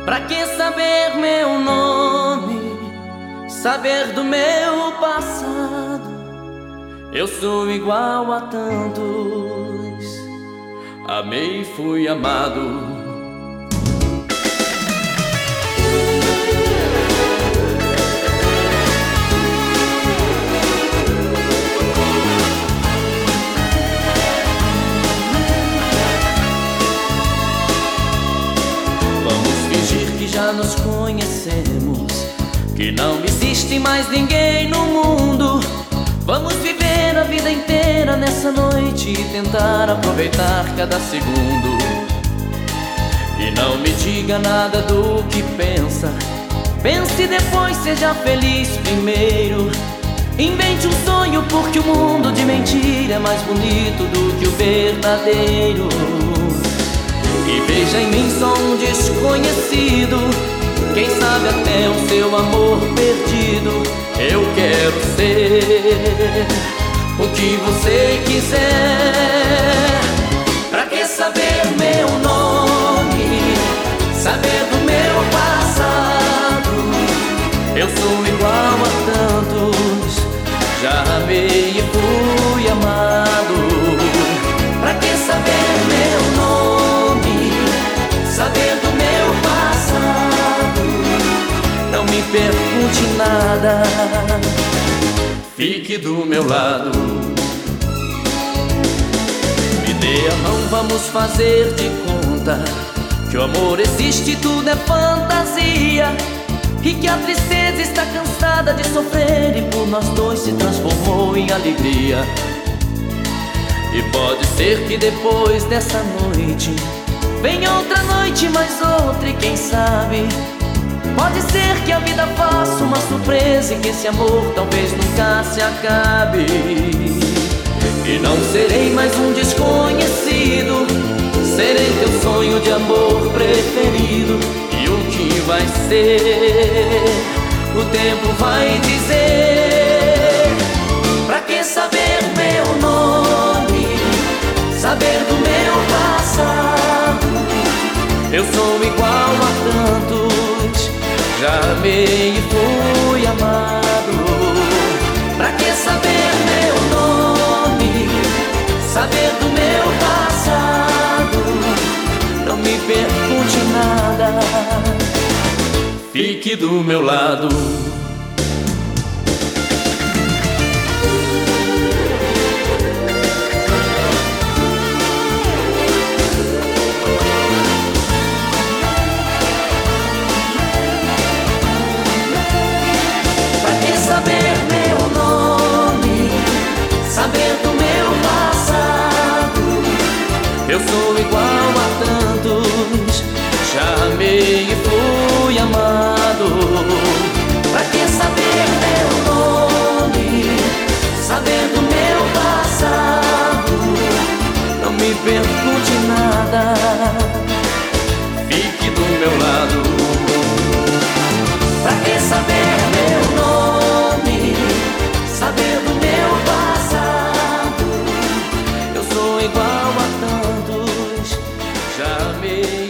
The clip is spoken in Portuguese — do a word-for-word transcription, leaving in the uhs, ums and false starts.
Pra que saber meu nome, saber do meu passado? Eu sou igual a tantos, amei e fui amado. Já nos conhecemos, que não existe mais ninguém no mundo. Vamos viver a vida inteira nessa noite e tentar aproveitar cada segundo. E não me diga nada do que pensa, pense depois, seja feliz primeiro. Invente um sonho, porque o mundo de mentira é mais bonito do que o verdadeiro. E veja em mim só um desconhecido, quem sabe até o seu amor perdido. Eu quero ser o que você quiser. Pra que saber meu nome, saber do meu passado? Eu sou igual a tantos, já amei e fui amado. Pra que saber meu nome, saber do meu passado? Não me pergunte nada, fique do meu lado. Me dê a mão, vamos fazer de conta que o amor existe, tudo é fantasia, e que a tristeza está cansada de sofrer e por nós dois se transformou em alegria. E pode ser que depois dessa noite venha outra noite, mais outra, e quem sabe pode ser que a vida faça uma surpresa e que esse amor talvez nunca se acabe. E não serei mais um desconhecido, serei teu sonho de amor preferido. E o que vai ser, o tempo vai dizer. Pra que saber meu nome, saber do meu passado? Eu sou igual a tantos, já amei e fui amado. Pra que saber meu nome, saber do meu passado? Não me pergunte nada, fique do meu lado. Saber meu nome, saber do meu passado. Eu sou igual a tantos, já amei e fui amado. Pra que saber meu nome, saber do meu passado? Não me pergunte nada, fique do meu lado. Pra que saber meu nome, saber do meu passado? Eu sou igual a tantos, já amei.